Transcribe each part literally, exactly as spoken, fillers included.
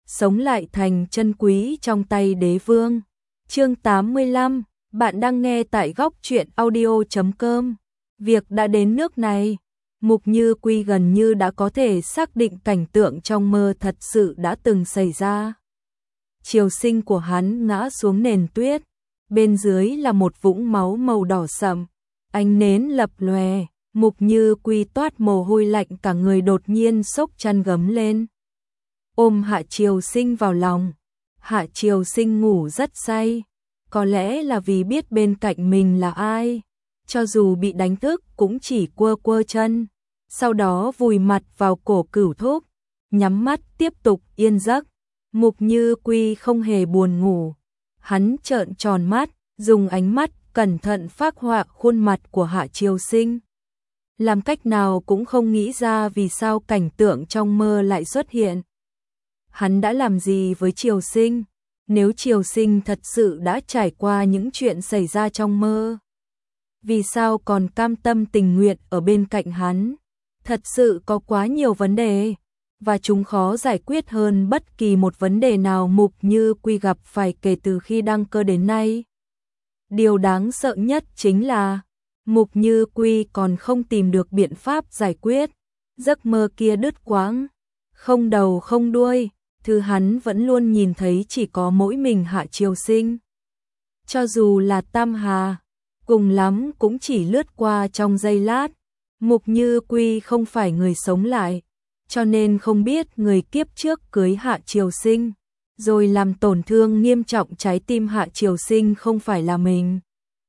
sống lại thành chân quý trong tay đế vương. Chương tám mươi lăm, bạn đang nghe tại góc truyện audio chấm com. Việc đã đến nước này, Mục Như Quy gần như đã có thể xác định cảnh tượng trong mơ thật sự đã từng xảy ra. Triều sinh của hắn ngã xuống nền tuyết, bên dưới là một vũng máu màu đỏ sậm, ánh nến lập lòe, Mục Như Quy toát mồ hôi lạnh cả người, đột nhiên sốc chăn gấm lên, ôm Hạ Triều Sinh vào lòng. Hạ Triều Sinh ngủ rất say, có lẽ là vì biết bên cạnh mình là ai, cho dù bị đánh thức cũng chỉ quơ quơ chân, sau đó vùi mặt vào cổ Cửu Thúc, nhắm mắt tiếp tục yên giấc. Mục Như Quy không hề buồn ngủ, hắn trợn tròn mắt, dùng ánh mắt cẩn thận phác họa khuôn mặt của Hạ Triều Sinh. Làm cách nào cũng không nghĩ ra vì sao cảnh tượng trong mơ lại xuất hiện. Hắn đã làm gì với Triều Sinh? Nếu Triều Sinh thật sự đã trải qua những chuyện xảy ra trong mơ, vì sao còn cam tâm tình nguyện ở bên cạnh hắn? Thật sự có quá nhiều vấn đề, và chúng khó giải quyết hơn bất kỳ một vấn đề nào Mục Như Quy gặp phải kể từ khi đăng cơ đến nay. Điều đáng sợ nhất chính là Mục Như Quy còn không tìm được biện pháp giải quyết. Giấc mơ kia đứt quãng, không đầu không đuôi, thứ hắn vẫn luôn nhìn thấy chỉ có mỗi mình Hạ Triều Sinh. Cho dù là Tam Hà, cùng lắm cũng chỉ lướt qua trong giây lát. Mục Như Quy không phải người sống lại, cho nên không biết người kiếp trước cưới Hạ Triều Sinh, rồi làm tổn thương nghiêm trọng trái tim Hạ Triều Sinh không phải là mình,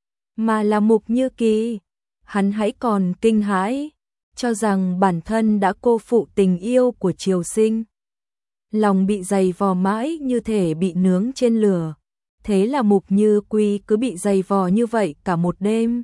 mà là Mục Như Kỳ. Hắn hãy còn kinh hãi, cho rằng bản thân đã cô phụ tình yêu của Triều Sinh. Lòng bị dày vò mãi như thể bị nướng trên lửa. Thế là Mục Như Quy cứ bị dày vò như vậy cả một đêm.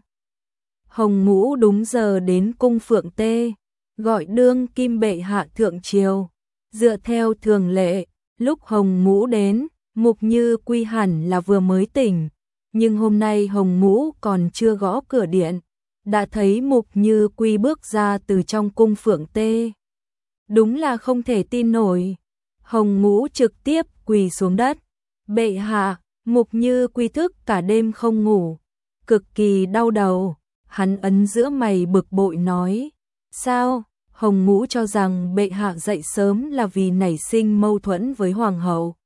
Hồng Ngũ đúng giờ đến cung Phượng Tê, gọi đương kim bệ hạ thượng triều. Dựa theo thường lệ, lúc Hồng Ngũ đến, Mục Như Quy hẳn là vừa mới tỉnh, nhưng hôm nay Hồng Ngũ còn chưa gõ cửa điện, đã thấy Mục Như Quy bước ra từ trong cung Phượng Tê. Đúng là không thể tin nổi. Hồng Ngũ trực tiếp quỳ xuống đất. Bệ hạ. Mục Như Quy thức cả đêm không ngủ, cực kỳ đau đầu. Hắn ấn giữa mày bực bội nói: sao? Hồng Ngũ cho rằng bệ hạ dậy sớm là vì nảy sinh mâu thuẫn với hoàng hậu,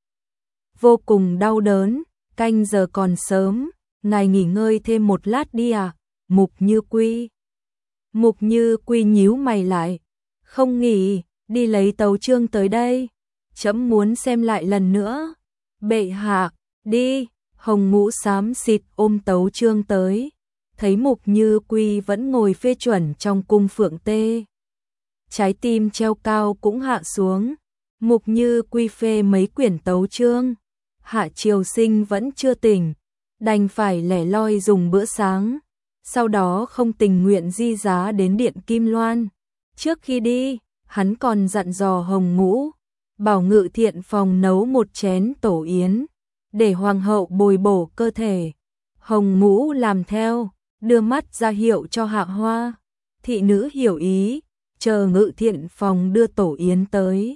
vô cùng đau đớn. Canh giờ còn sớm, ngài nghỉ ngơi thêm một lát đi à? Mục Như Quy. Mục Như Quy nhíu mày lại: không nghỉ, đi lấy tấu chương tới đây, trẫm muốn xem lại lần nữa. Bệ hạ. Đi. Hồng Ngũ xám xịt ôm tấu chương tới, thấy Mục Như Quy vẫn ngồi phê chuẩn trong cung Phượng Tê, trái tim treo cao cũng hạ xuống. Mục Như Quy phê mấy quyển tấu chương, Hạ Triều Sinh vẫn chưa tỉnh, đành phải lẻ loi dùng bữa sáng, sau đó không tình nguyện di giá đến điện Kim Loan. Trước khi đi, hắn còn dặn dò Hồng Ngũ bảo Ngự Thiện phòng nấu một chén tổ yến, để hoàng hậu bồi bổ cơ thể. Hồng Ngũ làm theo, đưa mắt ra hiệu cho Hạ Hoa. Thị nữ hiểu ý, chờ Ngự Thiện phòng đưa tổ yến tới,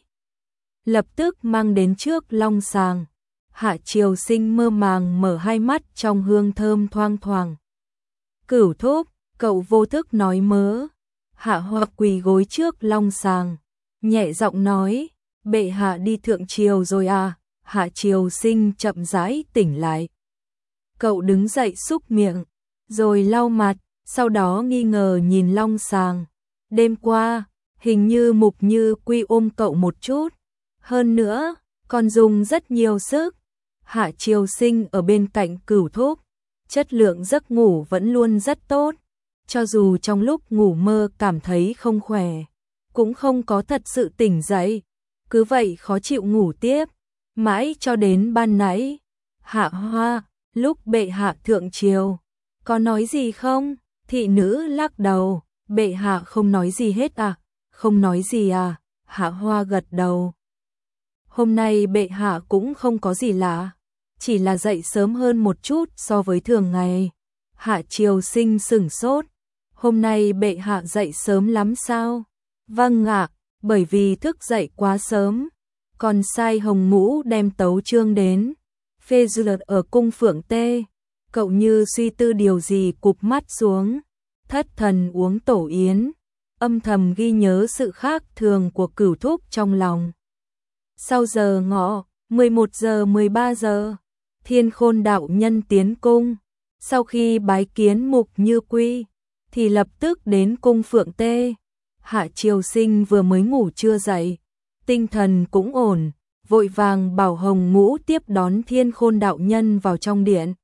lập tức mang đến trước long sàng. Hạ Triều Sinh mơ màng mở hai mắt trong hương thơm thoang thoảng. Cửu Thúc, cậu vô thức nói mớ. Hạ Hoa quỳ gối trước long sàng, nhẹ giọng nói: bệ hạ đi thượng triều rồi à? Hạ Triều Sinh chậm rãi tỉnh lại. Cậu đứng dậy xúc miệng, rồi lau mặt, sau đó nghi ngờ nhìn long sàng. Đêm qua, hình như Mục Như Quy ôm cậu một chút, hơn nữa, còn dùng rất nhiều sức. Hạ Triều Sinh ở bên cạnh Cửu Thúc, chất lượng giấc ngủ vẫn luôn rất tốt, cho dù trong lúc ngủ mơ cảm thấy không khỏe, cũng không có thật sự tỉnh dậy, cứ vậy khó chịu ngủ tiếp, mãi cho đến ban nãy. Hạ Hoa, lúc bệ hạ thượng triều, có nói gì không? Thị nữ lắc đầu: bệ hạ không nói gì hết à? Không nói gì à? Hạ Hoa gật đầu. Hôm nay bệ hạ cũng không có gì lạ, chỉ là dậy sớm hơn một chút so với thường ngày. Hạ Triều Sinh sửng sốt: hôm nay bệ hạ dậy sớm lắm sao? Vâng ạ, bởi vì thức dậy quá sớm. còn sai Hồng Ngũ đem tấu chương đến, phê duyệt ở cung Phượng Tê. Cậu như suy tư điều gì cụp mắt xuống, thất thần uống tổ yến, âm thầm ghi nhớ sự khác thường của Cửu Thúc trong lòng. Sau giờ ngọ, mười một giờ mười ba giờ, Thiên Khôn đạo nhân tiến cung, sau khi bái kiến Mục Như Quy, thì lập tức đến cung Phượng Tê. Hạ Triều Sinh vừa mới ngủ chưa dậy, tinh thần cũng ổn, vội vàng bảo Hồng Ngũ tiếp đón Thiên Khôn đạo nhân vào trong điện.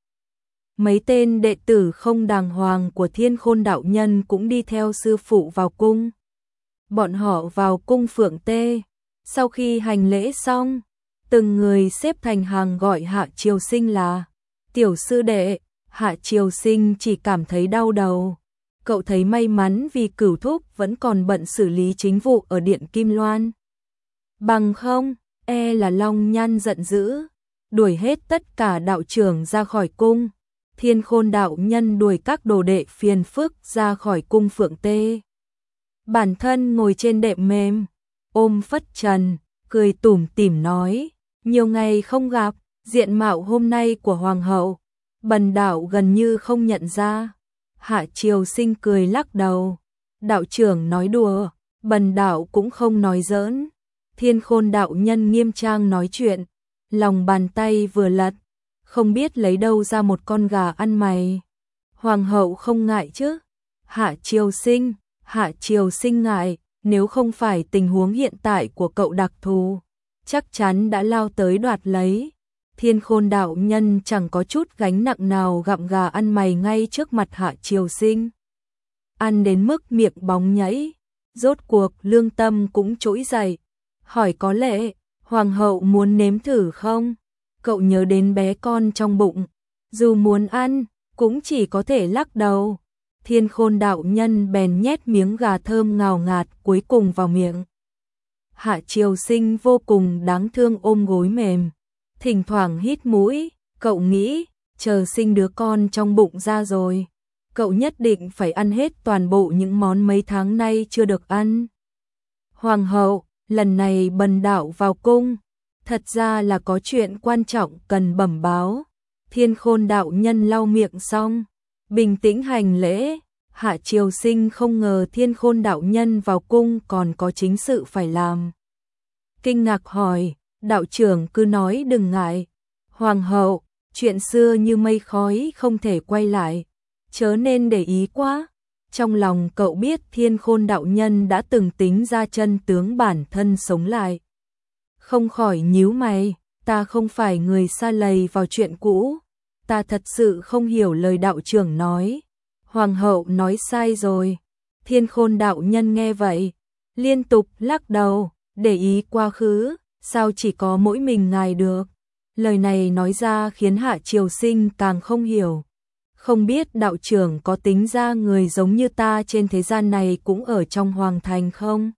Mấy tên đệ tử không đàng hoàng của Thiên Khôn đạo nhân cũng đi theo sư phụ vào cung. Bọn họ vào cung Phượng Tê, sau khi hành lễ xong, từng người xếp thành hàng gọi Hạ Triều Sinh là tiểu sư đệ. Hạ Triều Sinh chỉ cảm thấy đau đầu. Cậu thấy may mắn vì Cửu Thúc vẫn còn bận xử lý chính vụ ở điện Kim Loan. Bằng không, e là Long Nhan giận dữ, đuổi hết tất cả đạo trưởng ra khỏi cung. Thiên Khôn đạo nhân đuổi các đồ đệ phiền phức ra khỏi cung Phượng Tê. Bản thân ngồi trên đệm mềm, ôm phất trần, cười tủm tỉm nói, nhiều ngày không gặp, diện mạo hôm nay của Hoàng hậu, bần đạo gần như không nhận ra. Hạ Triều Sinh cười lắc đầu, đạo trưởng nói đùa, bần đạo cũng không nói giỡn. Thiên Khôn đạo nhân nghiêm trang nói chuyện, lòng bàn tay vừa lật, không biết lấy đâu ra một con gà ăn mày. Hoàng hậu không ngại chứ? Hạ Triều Sinh, Hạ Triều Sinh ngại, nếu không phải tình huống hiện tại của cậu đặc thù, chắc chắn đã lao tới đoạt lấy. Thiên Khôn đạo nhân chẳng có chút gánh nặng nào gặm gà ăn mày ngay trước mặt Hạ Triều Sinh. Ăn đến mức miệng bóng nhảy, rốt cuộc lương tâm cũng trỗi dậy, hỏi có lẽ Hoàng hậu muốn nếm thử không? Cậu nhớ đến bé con trong bụng, dù muốn ăn, cũng chỉ có thể lắc đầu. Thiên Khôn đạo nhân bèn nhét miếng gà thơm ngào ngạt cuối cùng vào miệng. Hạ Triều Sinh vô cùng đáng thương ôm gối mềm, thỉnh thoảng hít mũi, cậu nghĩ, chờ sinh đứa con trong bụng ra rồi, cậu nhất định phải ăn hết toàn bộ những món mấy tháng nay chưa được ăn. Hoàng hậu, lần này bần đạo vào cung, thật ra là có chuyện quan trọng cần bẩm báo. Thiên Khôn đạo nhân lau miệng xong, bình tĩnh hành lễ. Hạ Triều Sinh không ngờ Thiên Khôn đạo nhân vào cung còn có chính sự phải làm. Kinh ngạc hỏi, đạo trưởng cứ nói đừng ngại. Hoàng hậu, chuyện xưa như mây khói không thể quay lại, chớ nên để ý quá. Trong lòng cậu biết Thiên Khôn đạo nhân đã từng tính ra chân tướng bản thân sống lại. Không khỏi nhíu mày, ta không phải người sa lầy vào chuyện cũ, ta thật sự không hiểu lời đạo trưởng nói. Hoàng hậu nói sai rồi. Thiên Khôn đạo nhân nghe vậy, liên tục lắc đầu, để ý quá khứ, sao chỉ có mỗi mình ngài được. Lời này nói ra khiến Hạ Triều Sinh càng không hiểu. Không biết đạo trưởng có tính ra người giống như ta trên thế gian này cũng ở trong hoàng thành không?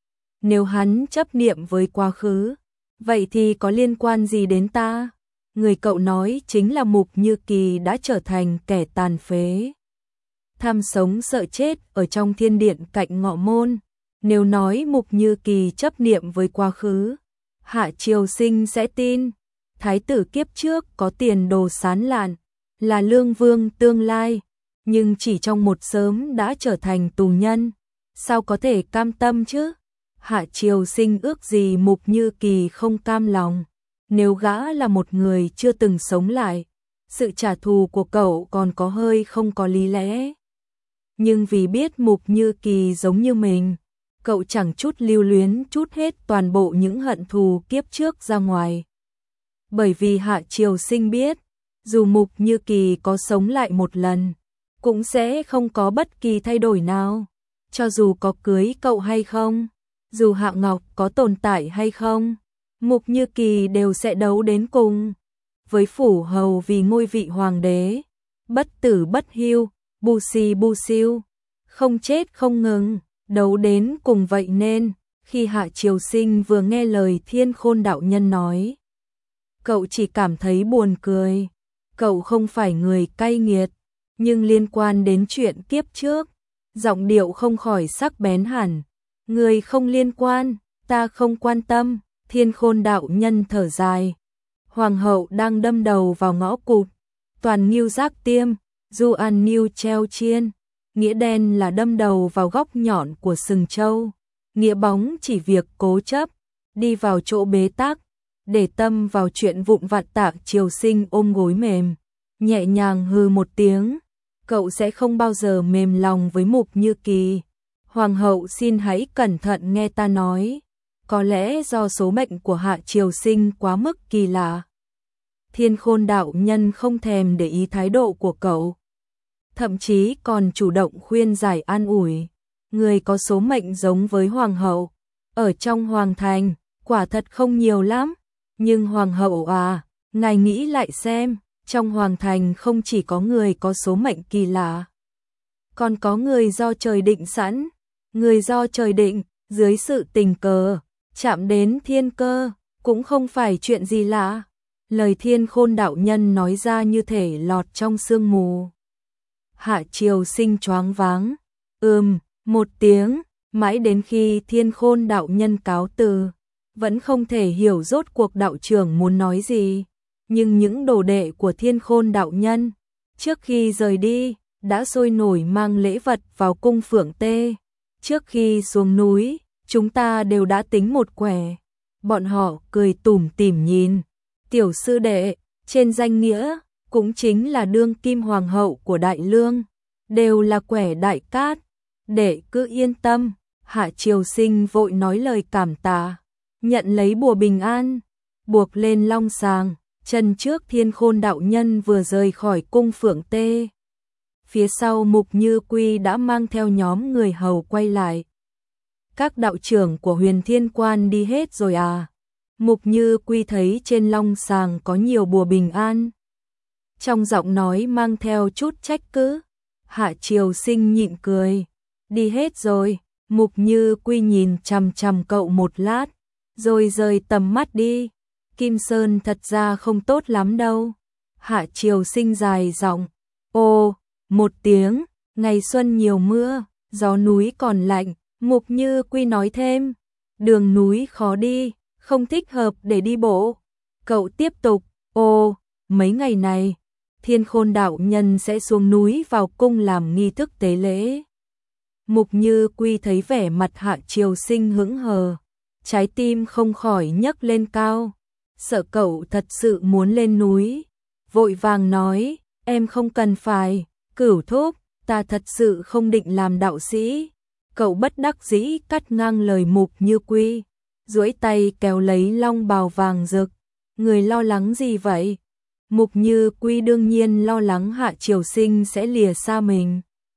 Nếu hắn chấp niệm với quá khứ, vậy thì có liên quan gì đến ta? Người cậu nói chính là Mục Như Kỳ đã trở thành kẻ tàn phế, tham sống sợ chết ở trong thiên điện cạnh ngọ môn. Nếu nói Mục Như Kỳ chấp niệm với quá khứ, Hạ Triều Sinh sẽ tin. Thái tử kiếp trước có tiền đồ sán lạn, là lương vương tương lai, nhưng chỉ trong một sớm đã trở thành tù nhân, sao có thể cam tâm chứ? Hạ Triều Sinh ước gì Mục Như Kỳ không cam lòng. Nếu gã là một người chưa từng sống lại, sự trả thù của cậu còn có hơi không có lý lẽ. Nhưng vì biết Mục Như Kỳ giống như mình, cậu chẳng chút lưu luyến chút hết toàn bộ những hận thù kiếp trước ra ngoài. Bởi vì Hạ Triều Sinh biết, dù Mục Như Kỳ có sống lại một lần, cũng sẽ không có bất kỳ thay đổi nào. Cho dù có cưới cậu hay không, dù Hạ Ngọc có tồn tại hay không, Mục Như Kỳ đều sẽ đấu đến cùng. Với phủ hầu vì ngôi vị hoàng đế, bất tử bất hưu, bu si bu siêu, không chết không ngừng, đấu đến cùng. Vậy nên, khi Hạ Triều Sinh vừa nghe lời Thiên Khôn đạo nhân nói, cậu chỉ cảm thấy buồn cười. Cậu không phải người cay nghiệt, nhưng liên quan đến chuyện kiếp trước, giọng điệu không khỏi sắc bén hẳn. Người không liên quan, ta không quan tâm. Thiên Khôn đạo nhân thở dài. Hoàng hậu đang đâm đầu vào ngõ cụt. Toàn nghiêu giác tiêm, du an nghiêu treo chiên. Nghĩa đen là đâm đầu vào góc nhọn của sừng trâu. Nghĩa bóng chỉ việc cố chấp, đi vào chỗ bế tắc, để tâm vào chuyện vụn vặt. Tạ Triều Sinh ôm gối mềm, nhẹ nhàng hừ một tiếng. Cậu sẽ không bao giờ mềm lòng với Mục Như Kỳ. Hoàng hậu xin hãy cẩn thận nghe ta nói. Có lẽ do số mệnh của Hạ Triều Sinh quá mức kỳ lạ. Thiên Khôn đạo nhân không thèm để ý thái độ của cậu. Thậm chí còn chủ động khuyên giải an ủi. Người có số mệnh giống với Hoàng hậu. Ở trong Hoàng thành, quả thật không nhiều lắm. Nhưng Hoàng hậu à, ngài nghĩ lại xem. Trong Hoàng thành không chỉ có người có số mệnh kỳ lạ. Còn có người do trời định sẵn. Người do trời định, dưới sự tình cờ, chạm đến thiên cơ, cũng không phải chuyện gì lạ. Lời Thiên Khôn đạo nhân nói ra như thể lọt trong sương mù. Hạ Triều Sinh choáng váng. Ừm, một tiếng, mãi đến khi Thiên Khôn đạo nhân cáo từ, vẫn không thể hiểu rốt cuộc đạo trưởng muốn nói gì. Nhưng những đồ đệ của Thiên Khôn đạo nhân, trước khi rời đi, đã sôi nổi mang lễ vật vào cung Phượng Tê. Trước khi xuống núi, chúng ta đều đã tính một quẻ. Bọn họ cười tủm tỉm nhìn. Tiểu sư đệ, trên danh nghĩa, cũng chính là đương kim hoàng hậu của Đại Lương, đều là quẻ đại cát. Đệ cứ yên tâm. Hạ Triều Sinh vội nói lời cảm tạ, nhận lấy bùa bình an, buộc lên long sàng. Chân trước Thiên Khôn đạo nhân vừa rời khỏi cung Phượng Tê. Phía sau Mục Như Quy đã mang theo nhóm người hầu quay lại. Các đạo trưởng của Huyền Thiên Quan đi hết rồi à? Mục Như Quy thấy trên long sàng có nhiều bùa bình an. Trong giọng nói mang theo chút trách cứ. Hạ Triều Sinh nhịn cười. Đi hết rồi. Mục Như Quy nhìn chằm chằm cậu một lát, rồi rời tầm mắt đi. Kim Sơn thật ra không tốt lắm đâu. Hạ Triều Sinh dài giọng. Ô, một tiếng, ngày xuân nhiều mưa, gió núi còn lạnh. Mục Như Quy nói thêm. Đường núi khó đi, không thích hợp để đi bộ. Cậu tiếp tục. Ô, mấy ngày này, Thiên Khôn đạo nhân sẽ xuống núi vào cung làm nghi thức tế lễ. Mục Như Quy thấy vẻ mặt Hạ Triều Sinh hững hờ, trái tim không khỏi nhấc lên cao. Sợ cậu thật sự muốn lên núi, vội vàng nói, em không cần phải. Cửu thúc, ta thật sự không định làm đạo sĩ. Cậu bất đắc dĩ cắt ngang lời Mục Như Quy, duỗi tay kéo lấy long bào vàng rực. Người lo lắng gì vậy? Mục Như Quy đương nhiên lo lắng Hạ Triều Sinh sẽ lìa xa mình.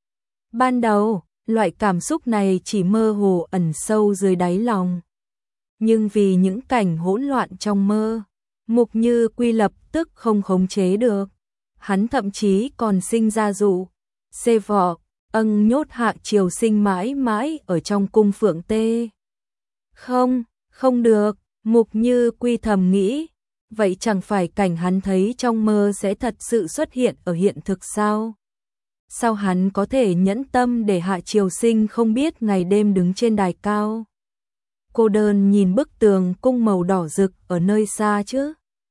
Ban đầu, loại cảm xúc này chỉ mơ hồ ẩn sâu dưới đáy lòng. Nhưng vì những cảnh hỗn loạn trong mơ, Mục Như Quy lập tức không khống chế được. Hắn thậm chí còn sinh ra dụ, xê vọ, âng nhốt Hạ Triều Sinh mãi mãi ở trong cung Phượng Tê. Không, không được, Mục Như Quy thầm nghĩ. Vậy chẳng phải cảnh hắn thấy trong mơ sẽ thật sự xuất hiện ở hiện thực sao? Sao hắn có thể nhẫn tâm để Hạ Triều Sinh không biết ngày đêm đứng trên đài cao? Cô đơn nhìn bức tường cung màu đỏ rực ở nơi xa chứ?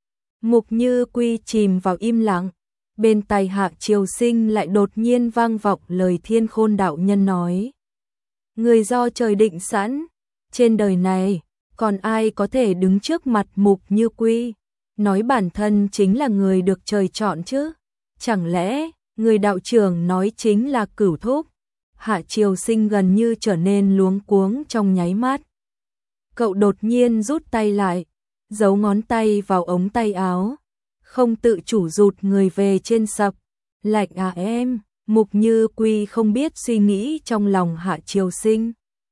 Mục Như Quy chìm vào im lặng. Bên tai Hạ Triều Sinh lại đột nhiên vang vọng lời Thiên Khôn đạo nhân nói. Người do trời định sẵn, trên đời này, còn ai có thể đứng trước mặt Mục Như Quy, nói bản thân chính là người được trời chọn chứ? Chẳng lẽ, người đạo trưởng nói chính là Cửu thúc? Hạ Triều Sinh gần như trở nên luống cuống trong nháy mắt. Cậu đột nhiên rút tay lại, giấu ngón tay vào ống tay áo, không tự chủ rụt người về trên sập. Lạnh à em? Mục Như Quy không biết suy nghĩ trong lòng Hạ Triều Sinh.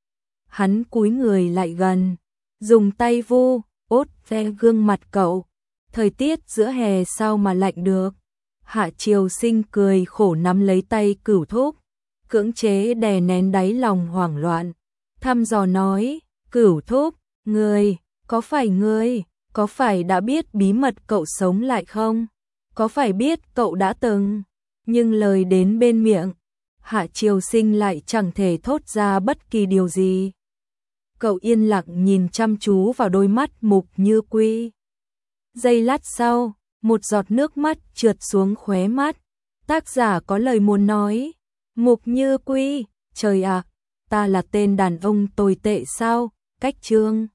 Hắn cúi người lại gần, dùng tay vu, ốt ve gương mặt cậu. Thời tiết giữa hè sao mà lạnh được? Hạ Triều Sinh cười khổ nắm lấy tay Cửu thúc, cưỡng chế đè nén đáy lòng hoảng loạn, thăm dò nói, Cửu thúc, ngươi, có phải ngươi, có phải đã biết bí mật cậu sống lại không? Có phải biết cậu đã từng? Nhưng lời đến bên miệng, Hạ Triều Sinh lại chẳng thể thốt ra bất kỳ điều gì. Cậu yên lặng nhìn chăm chú vào đôi mắt Mục Như Quy. Giây lát sau, một giọt nước mắt trượt xuống khóe mắt. Tác giả có lời muốn nói. Mục Như Quy, trời ạ, ta là tên đàn ông tồi tệ sao? Cách chương